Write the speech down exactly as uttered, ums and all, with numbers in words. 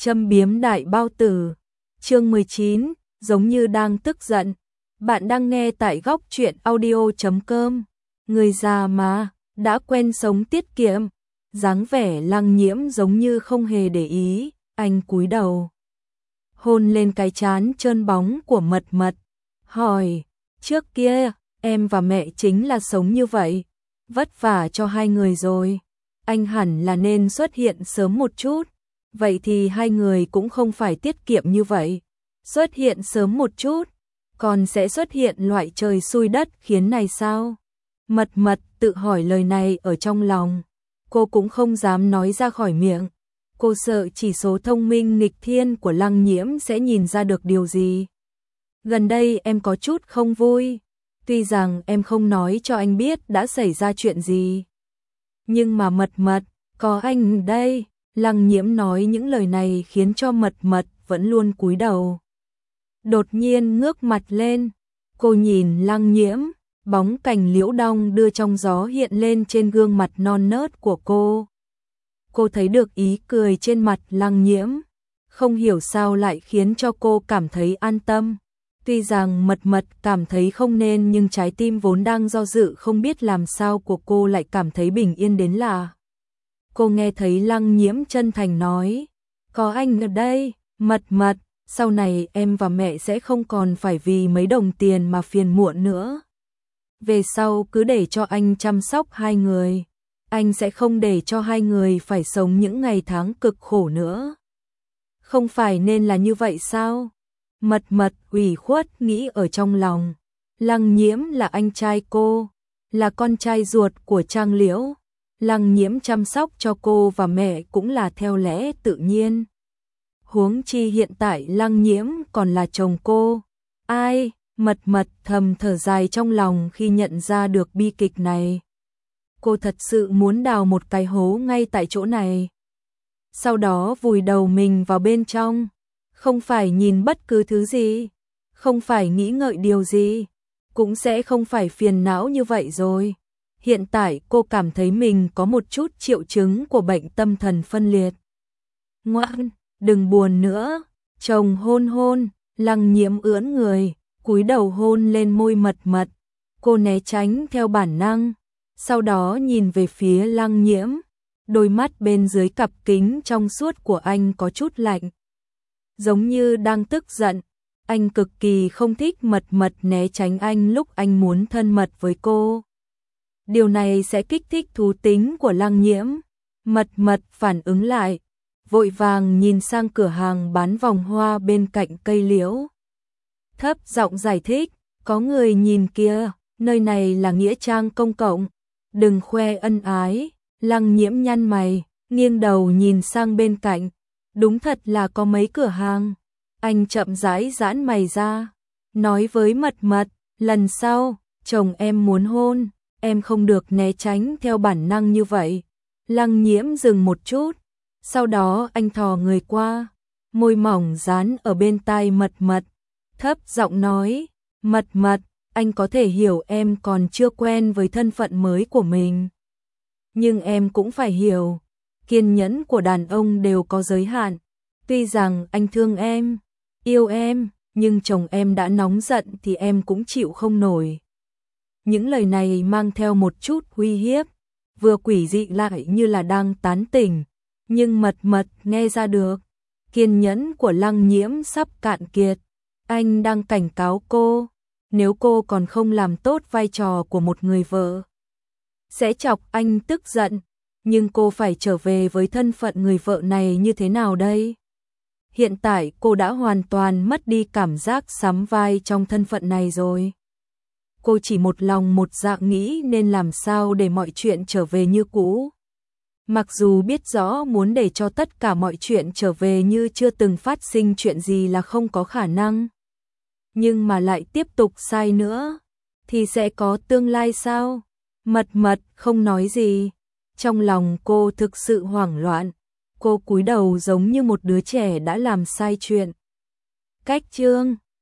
Châm biếm đại bao tử. Chương mười chín, giống như đang tức giận. Bạn đang nghe tại góc truyện audio chấm com. Người già mà, đã quen sống tiết kiệm. Dáng vẻ Lăng Nhiễm giống như không hề để ý, anh cúi đầu. Hôn lên cái trán trơn bóng của Mật Mật. Hỏi, trước kia, em và mẹ chính là sống như vậy. Vất vả cho hai người rồi. Anh hẳn là nên xuất hiện sớm một chút. Vậy thì hai người cũng không phải tiết kiệm như vậy. Xuất hiện sớm một chút, còn sẽ xuất hiện loại trời xui đất khiến này sao? Mật Mật tự hỏi lời này ở trong lòng. Cô cũng không dám nói ra khỏi miệng. Cô sợ chỉ số thông minh nghịch thiên của Lăng Nhiễm sẽ nhìn ra được điều gì. Gần đây em có chút không vui. Tuy rằng em không nói cho anh biết đã xảy ra chuyện gì. Nhưng mà Mật Mật, có anh đây. Lăng Nhiễm nói những lời này khiến cho Mật Mật vẫn luôn cúi đầu. Đột nhiên ngước mặt lên, cô nhìn Lăng Nhiễm, bóng cành liễu đong đưa trong gió hiện lên trên gương mặt non nớt của cô. Cô thấy được ý cười trên mặt Lăng Nhiễm, không hiểu sao lại khiến cho cô cảm thấy an tâm. Tuy rằng Mật Mật cảm thấy không nên, nhưng trái tim vốn đang do dự không biết làm sao của cô lại cảm thấy bình yên đến lạ. Cô nghe thấy Lăng Nhiễm chân thành nói, có anh ở đây, Mật Mật, sau này em và mẹ sẽ không còn phải vì mấy đồng tiền mà phiền muộn nữa. Về sau cứ để cho anh chăm sóc hai người, anh sẽ không để cho hai người phải sống những ngày tháng cực khổ nữa. Không phải nên là như vậy sao? Mật Mật ủy khuất nghĩ ở trong lòng. Lăng Nhiễm là anh trai cô, là con trai ruột của Trang Liễu. Lăng Nhiễm chăm sóc cho cô và mẹ cũng là theo lẽ tự nhiên. Huống chi hiện tại Lăng Nhiễm còn là chồng cô. Ai? Mật Mật thầm thở dài trong lòng khi nhận ra được bi kịch này. Cô thật sự muốn đào một cái hố ngay tại chỗ này. Sau đó vùi đầu mình vào bên trong. Không phải nhìn bất cứ thứ gì, không phải nghĩ ngợi điều gì, cũng sẽ không phải phiền não như vậy rồi. Hiện tại cô cảm thấy mình có một chút triệu chứng của bệnh tâm thần phân liệt. Ngoan, đừng buồn nữa. Chồng hôn hôn. Lăng Nhiễm ưỡn người, cúi đầu hôn lên môi Mật Mật. Cô né tránh theo bản năng, sau đó nhìn về phía Lăng Nhiễm. Đôi mắt bên dưới cặp kính trong suốt của anh có chút lạnh, giống như đang tức giận. Anh cực kỳ không thích Mật Mật né tránh anh lúc anh muốn thân mật với cô. Điều này sẽ kích thích thú tính của Lăng Nhiễm. Mật Mật phản ứng lại, vội vàng nhìn sang cửa hàng bán vòng hoa bên cạnh cây liễu. Thấp giọng giải thích, có người nhìn kìa, nơi này là nghĩa trang công cộng, đừng khoe ân ái. Lăng Nhiễm nhăn mày, nghiêng đầu nhìn sang bên cạnh, đúng thật là có mấy cửa hàng. Anh chậm rãi giãn mày ra, nói với Mật Mật, lần sau, chồng em muốn hôn, em không được né tránh theo bản năng như vậy. Lăng Nhiễm dừng một chút, sau đó anh thò người qua, môi mỏng dán ở bên tai Mật Mật, thấp giọng nói, Mật Mật, anh có thể hiểu em còn chưa quen với thân phận mới của mình. Nhưng em cũng phải hiểu, kiên nhẫn của đàn ông đều có giới hạn. Tuy rằng anh thương em, yêu em, nhưng chồng em đã nóng giận thì em cũng chịu không nổi. Những lời này mang theo một chút uy hiếp, vừa quỷ dị lại như là đang tán tỉnh, nhưng Mật Mật nghe ra được. Kiên nhẫn của Lăng Nhiễm sắp cạn kiệt. Anh đang cảnh cáo cô, nếu cô còn không làm tốt vai trò của một người vợ, sẽ chọc anh tức giận. Nhưng cô phải trở về với thân phận người vợ này như thế nào đây? Hiện tại cô đã hoàn toàn mất đi cảm giác sắm vai trong thân phận này rồi. Cô chỉ một lòng một dạ nghĩ nên làm sao để mọi chuyện trở về như cũ. Mặc dù biết rõ muốn để cho tất cả mọi chuyện trở về như chưa từng phát sinh chuyện gì là không có khả năng. Nhưng mà lại tiếp tục sai nữa, thì sẽ có tương lai sao? Mật Mật không nói gì. Trong lòng cô thực sự hoảng loạn. Cô cúi đầu giống như một đứa trẻ đã làm sai chuyện. Cách chương